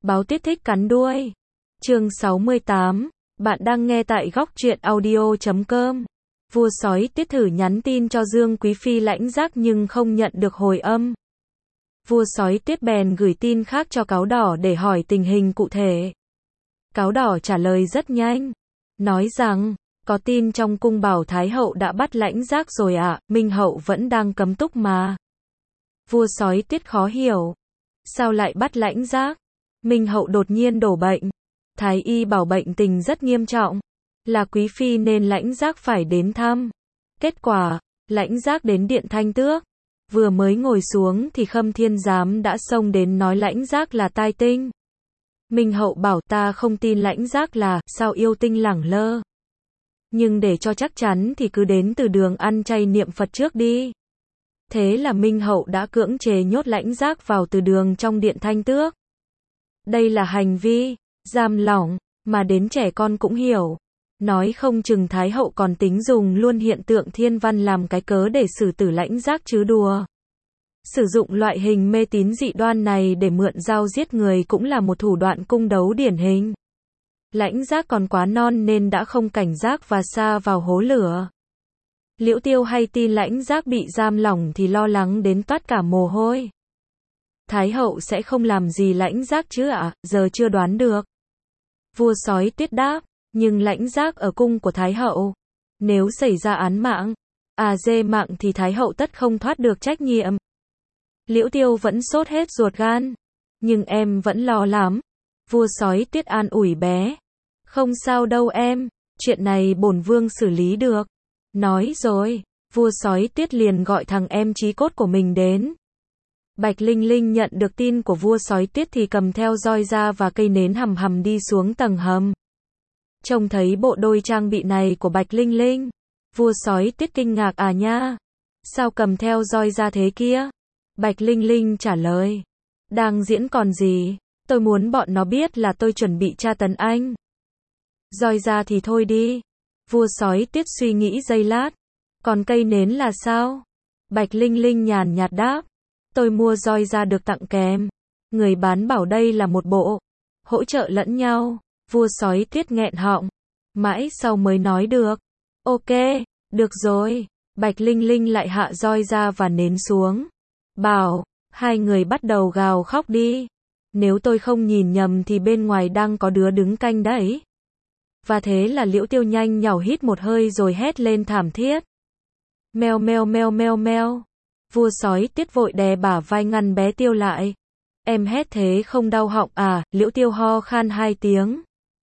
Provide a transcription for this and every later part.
Báo Tuyết thích cắn đuôi. Chương 68. Bạn đang nghe tại góc truyện audio.com. Vua sói Tuyết thử nhắn tin cho Dương Quý Phi lãnh giác nhưng không nhận được hồi âm. Vua sói Tuyết bèn gửi tin khác cho Cáo Đỏ để hỏi tình hình cụ thể. Cáo Đỏ trả lời rất nhanh, nói rằng, có tin trong cung bảo Thái hậu đã bắt lãnh giác rồi ạ, Minh hậu vẫn đang cấm túc mà. Vua sói Tuyết khó hiểu. Sao lại bắt lãnh giác? Minh hậu đột nhiên đổ bệnh. Thái y bảo bệnh tình rất nghiêm trọng. Là Quý Phi nên lãnh giác phải đến thăm. Kết quả, lãnh giác đến điện Thanh Tước. Vừa mới ngồi xuống thì Khâm Thiên Giám đã xông đến nói lãnh giác là tai tinh. Minh hậu bảo ta không tin lãnh giác là sao yêu tinh lẳng lơ. Nhưng để cho chắc chắn thì cứ đến từ đường ăn chay niệm Phật trước đi. Thế là Minh hậu đã cưỡng chế nhốt lãnh giác vào từ đường trong điện Thanh Tước. Đây là hành vi giam lỏng mà đến trẻ con cũng hiểu. Nói không chừng Thái hậu còn tính dùng luôn hiện tượng thiên văn làm cái cớ để xử tử lãnh giác chứ đùa. Sử dụng loại hình mê tín dị đoan này để mượn dao giết người cũng là một thủ đoạn cung đấu điển hình. Lãnh giác còn quá non nên đã không cảnh giác và sa vào hố lửa. Liễu Tiêu hay tin lãnh giác bị giam lỏng thì lo lắng đến toát cả mồ hôi. Thái hậu sẽ không làm gì lãnh giác chứ ạ, giờ chưa đoán được. Vua sói Tuyết đáp, nhưng lãnh giác ở cung của Thái hậu. Nếu xảy ra án mạng, dê mạng thì Thái hậu tất không thoát được trách nhiệm. Liễu Tiêu vẫn sốt hết ruột gan. Nhưng em vẫn lo lắm. Vua sói Tuyết an ủi bé. Không sao đâu em, chuyện này bổn vương xử lý được. Nói rồi, vua sói Tuyết liền gọi thằng em chí cốt của mình đến. Bạch Linh Linh nhận được tin của vua sói Tuyết thì cầm theo roi ra và cây nến hầm hầm đi xuống tầng hầm. Trông thấy bộ đôi trang bị này của Bạch Linh Linh, vua sói Tuyết kinh ngạc nha. Sao cầm theo roi ra thế kia? Bạch Linh Linh trả lời. Đang diễn còn gì, tôi muốn bọn nó biết là tôi chuẩn bị tra tấn anh. Roi ra thì thôi đi. Vua sói Tuyết suy nghĩ giây lát. Còn cây nến là sao? Bạch Linh Linh nhàn nhạt đáp. Tôi mua roi ra được tặng kèm. Người bán bảo đây là một bộ hỗ trợ lẫn nhau. Vua sói Tuyết nghẹn họng. Mãi sau mới nói được. Ok, được rồi. Bạch Linh Linh lại hạ roi ra và nến xuống. Bảo, hai người bắt đầu gào khóc đi. Nếu tôi không nhìn nhầm thì bên ngoài đang có đứa đứng canh đấy. Và thế là Liễu Tiêu nhanh nhảu hít một hơi rồi hét lên thảm thiết. Meo meo meo meo meo. Vua sói Tuyết vội đè bả vai ngăn bé Tiêu lại. Em hét thế không đau họng à? Liễu Tiêu ho khan 2 tiếng.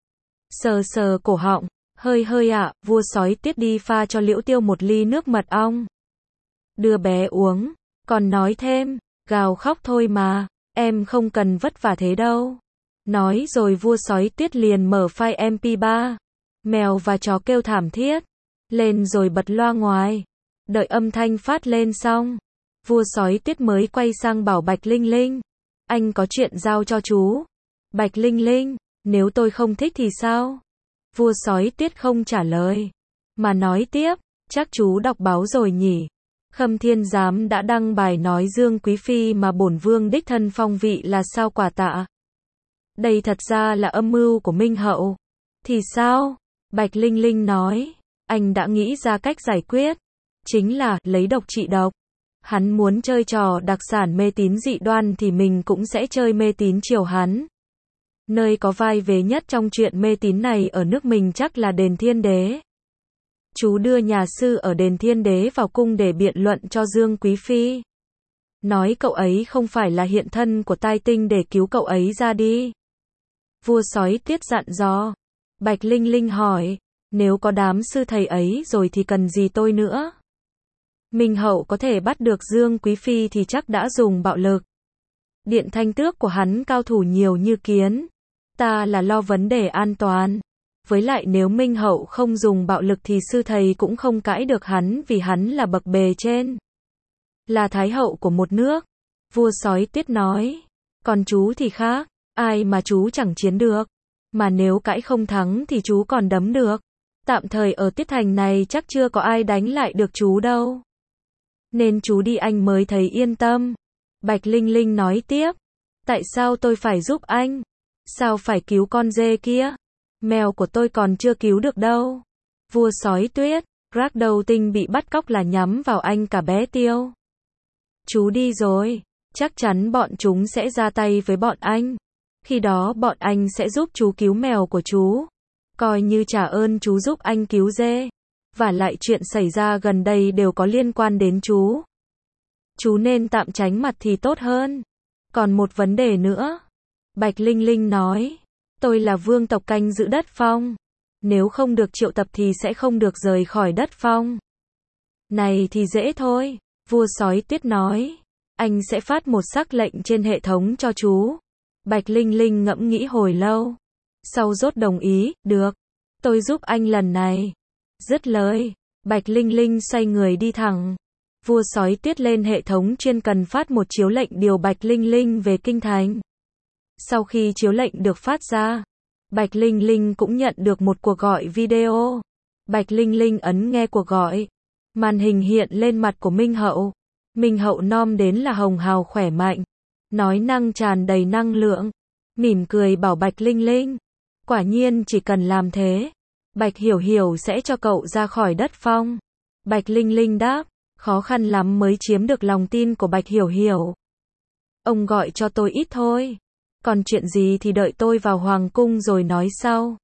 Sờ sờ cổ họng. Hơi hơi ạ, vua sói Tuyết đi pha cho Liễu Tiêu một ly nước mật ong. Đưa bé uống. Còn nói thêm, gào khóc thôi mà, em không cần vất vả thế đâu. Nói rồi vua sói Tuyết liền mở file MP3. Mèo và chó kêu thảm thiết. Lên rồi bật loa ngoài. Đợi âm thanh phát lên xong. Vua sói Tuyết mới quay sang bảo Bạch Linh Linh. Anh có chuyện giao cho chú. Bạch Linh Linh, nếu tôi không thích thì sao? Vua sói Tuyết không trả lời. Mà nói tiếp, chắc chú đọc báo rồi nhỉ? Khâm Thiên Giám đã đăng bài nói Dương Quý Phi mà bổn vương đích thân phong vị là sao quả tạ. Đây thật ra là âm mưu của Minh hậu. Thì sao? Bạch Linh Linh nói. Anh đã nghĩ ra cách giải quyết. Chính là lấy độc trị độc. Hắn muốn chơi trò đặc sản mê tín dị đoan thì mình cũng sẽ chơi mê tín chiều hắn. Nơi có vai vế nhất trong chuyện mê tín này ở nước mình chắc là đền Thiên Đế. Chú đưa nhà sư ở đền Thiên Đế vào cung để biện luận cho Dương Quý Phi. Nói cậu ấy không phải là hiện thân của tai tinh để cứu cậu ấy ra đi. Vua sói Tuyết dặn dò. Bạch Linh Linh hỏi. Nếu có đám sư thầy ấy rồi thì cần gì tôi nữa? Minh hậu có thể bắt được Dương Quý Phi thì chắc đã dùng bạo lực. Điện Thanh Tước của hắn cao thủ nhiều như kiến. Ta là lo vấn đề an toàn. Với lại nếu Minh hậu không dùng bạo lực thì sư thầy cũng không cãi được hắn vì hắn là bậc bề trên. Là thái hậu của một nước. Vua sói Tuyết nói. Còn chú thì khác. Ai mà chú chẳng chiến được. Mà nếu cãi không thắng thì chú còn đấm được. Tạm thời ở Tuyết Thành này chắc chưa có ai đánh lại được chú đâu. Nên chú đi anh mới thấy yên tâm. Bạch Linh Linh nói tiếp. Tại sao tôi phải giúp anh? Sao phải cứu con dê kia? Mèo của tôi còn chưa cứu được đâu. Vua sói tuyết, Ragdoll Tinh bị bắt cóc là nhắm vào anh cả bé Tiêu. Chú đi rồi, chắc chắn bọn chúng sẽ ra tay với bọn anh. Khi đó bọn anh sẽ giúp chú cứu mèo của chú. Coi như trả ơn chú giúp anh cứu dê. Và lại chuyện xảy ra gần đây đều có liên quan đến chú. Chú nên tạm tránh mặt thì tốt hơn. Còn một vấn đề nữa. Bạch Linh Linh nói. Tôi là vương tộc canh giữ đất phong. Nếu không được triệu tập thì sẽ không được rời khỏi đất phong. Này thì dễ thôi. Vua sói tuyết nói. Anh sẽ phát một sắc lệnh trên hệ thống cho chú. Bạch Linh Linh ngẫm nghĩ hồi lâu. Sau rốt đồng ý, được. Tôi giúp anh lần này. Dứt lời. Bạch Linh Linh xoay người đi thẳng. Vua sói tuyết lên hệ thống chuyên cần phát một chiếu lệnh điều Bạch Linh Linh về kinh thành. Sau khi chiếu lệnh được phát ra, Bạch Linh Linh cũng nhận được một cuộc gọi video. Bạch Linh Linh ấn nghe cuộc gọi. Màn hình hiện lên mặt của Minh Hậu. Minh Hậu nom đến là hồng hào khỏe mạnh. Nói năng tràn đầy năng lượng. Mỉm cười bảo Bạch Linh Linh. Quả nhiên chỉ cần làm thế, Bạch Hiểu Hiểu sẽ cho cậu ra khỏi đất phong. Bạch Linh Linh đáp. Khó khăn lắm mới chiếm được lòng tin của Bạch Hiểu Hiểu. Ông gọi cho tôi ít thôi. Còn chuyện gì thì đợi tôi vào hoàng cung rồi nói sau.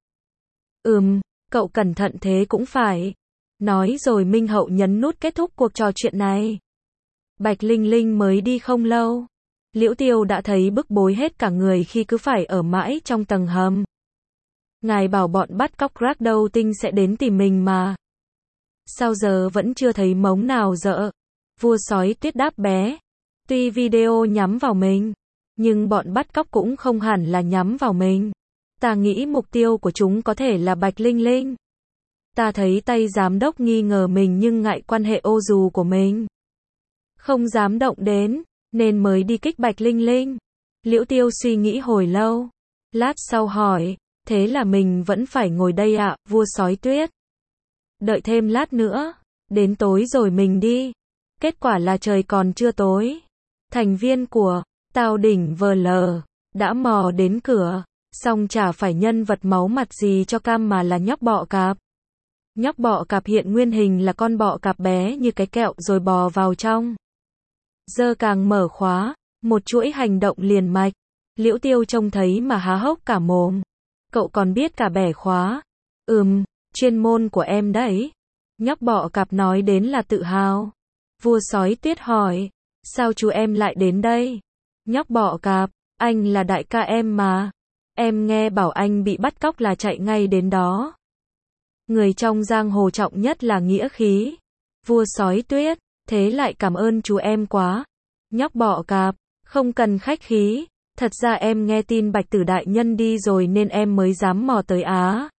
Cậu cẩn thận thế cũng phải. Nói rồi Minh Hậu nhấn nút kết thúc cuộc trò chuyện này. Bạch Linh Linh mới đi không lâu. Liễu Tiêu đã thấy bức bối hết cả người khi cứ phải ở mãi trong tầng hầm. Ngài bảo bọn bắt cóc Ragdoll Tinh sẽ đến tìm mình mà. Sao giờ vẫn chưa thấy mống nào dợ? Vua sói tuyết đáp bé. Tuy video nhắm vào mình, nhưng bọn bắt cóc cũng không hẳn là nhắm vào mình. Ta nghĩ mục tiêu của chúng có thể là Bạch Linh Linh. Ta thấy tay giám đốc nghi ngờ mình nhưng ngại quan hệ ô dù của mình. Không dám động đến, nên mới đi kích Bạch Linh Linh. Liễu Tiêu suy nghĩ hồi lâu. Lát sau hỏi, thế là mình vẫn phải ngồi đây ạ, vua sói tuyết? Đợi thêm lát nữa, đến tối rồi mình đi. Kết quả là trời còn chưa tối. Thành viên của Tào Đỉnh VL đã mò đến cửa, xong chả phải nhân vật máu mặt gì cho cam mà là nhóc bọ cạp. Nhóc bọ cạp hiện nguyên hình là con bọ cạp bé như cái kẹo rồi bò vào trong. Giờ càng mở khóa, một chuỗi hành động liền mạch. Liễu Tiêu trông thấy mà há hốc cả mồm. Cậu còn biết cả bẻ khóa. Chuyên môn của em đấy. Nhóc bọ cạp nói đến là tự hào. Vua sói tuyết hỏi. Sao chú em lại đến đây? Nhóc bọ cạp, anh là đại ca em mà. Em nghe bảo anh bị bắt cóc là chạy ngay đến đó. Người trong giang hồ trọng nhất là nghĩa khí. Vua sói tuyết, thế lại cảm ơn chú em quá. Nhóc bọ cạp, không cần khách khí. Thật ra em nghe tin Bạch Tử đại nhân đi rồi nên em mới dám mò tới Á.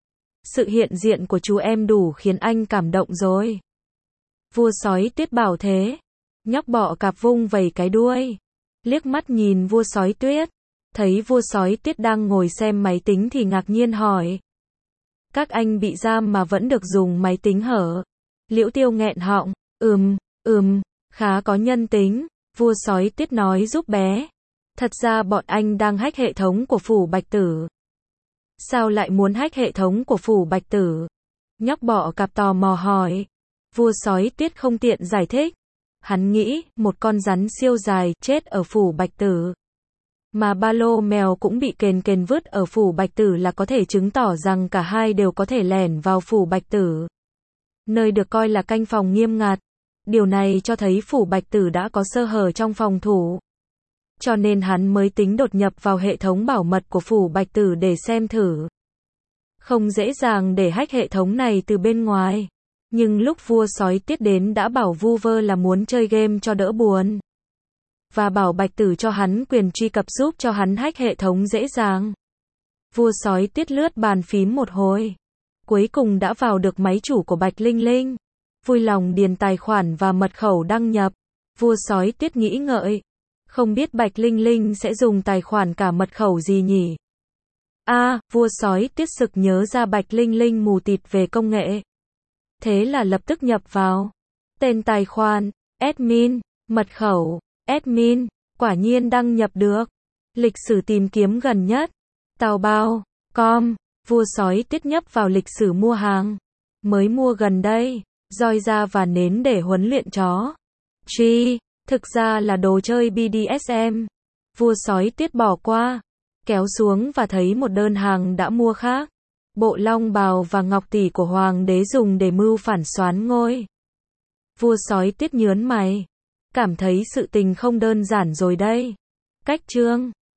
Sự hiện diện của chú em đủ khiến anh cảm động rồi. Vua sói tuyết bảo thế. Nhóc bọ cạp vung vẩy cái đuôi. Liếc mắt nhìn vua sói tuyết. Thấy vua sói tuyết đang ngồi xem máy tính thì ngạc nhiên hỏi. Các anh bị giam mà vẫn được dùng máy tính hở? Liễu Tiêu nghẹn họng. Khá có nhân tính. Vua sói tuyết nói giúp bé. Thật ra bọn anh đang hack hệ thống của phủ Bạch Tử. Sao lại muốn hack hệ thống của phủ Bạch Tử? Nhóc bọ cạp tò mò hỏi. Vua sói tuyết không tiện giải thích. Hắn nghĩ, một con rắn siêu dài chết ở phủ Bạch Tử. Mà ba lô mèo cũng bị kền vứt ở phủ Bạch Tử là có thể chứng tỏ rằng cả hai đều có thể lẻn vào phủ Bạch Tử. Nơi được coi là canh phòng nghiêm ngặt. Điều này cho thấy phủ Bạch Tử đã có sơ hở trong phòng thủ. Cho nên hắn mới tính đột nhập vào hệ thống bảo mật của phủ Bạch Tử để xem thử. Không dễ dàng để hack hệ thống này từ bên ngoài. Nhưng lúc vua sói tuyết đến đã bảo vu vơ là muốn chơi game cho đỡ buồn. Và bảo Bạch Tử cho hắn quyền truy cập giúp cho hắn hack hệ thống dễ dàng. Vua sói tuyết lướt bàn phím một hồi. Cuối cùng đã vào được máy chủ của Bạch Linh Linh. Vui lòng điền tài khoản và mật khẩu đăng nhập. Vua sói tuyết nghĩ ngợi. Không biết Bạch Linh Linh sẽ dùng tài khoản cả mật khẩu gì nhỉ? Vua sói tuyết sực nhớ ra Bạch Linh Linh mù tịt về công nghệ. Thế là lập tức nhập vào. Tên tài khoản, admin, mật khẩu, admin, quả nhiên đăng nhập được. Lịch sử tìm kiếm gần nhất, Tào bao, com, vua sói Tiết nhấp vào lịch sử mua hàng. Mới mua gần đây, roi da và nến để huấn luyện chó. Chi, thực ra là đồ chơi BDSM. Vua sói Tiết bỏ qua, kéo xuống và thấy một đơn hàng đã mua khác. Bộ long bào và ngọc tỷ của hoàng đế dùng để mưu phản soán ngôi. Vua sói Tiết nhớn mày, cảm thấy sự tình không đơn giản rồi đây. Cách chương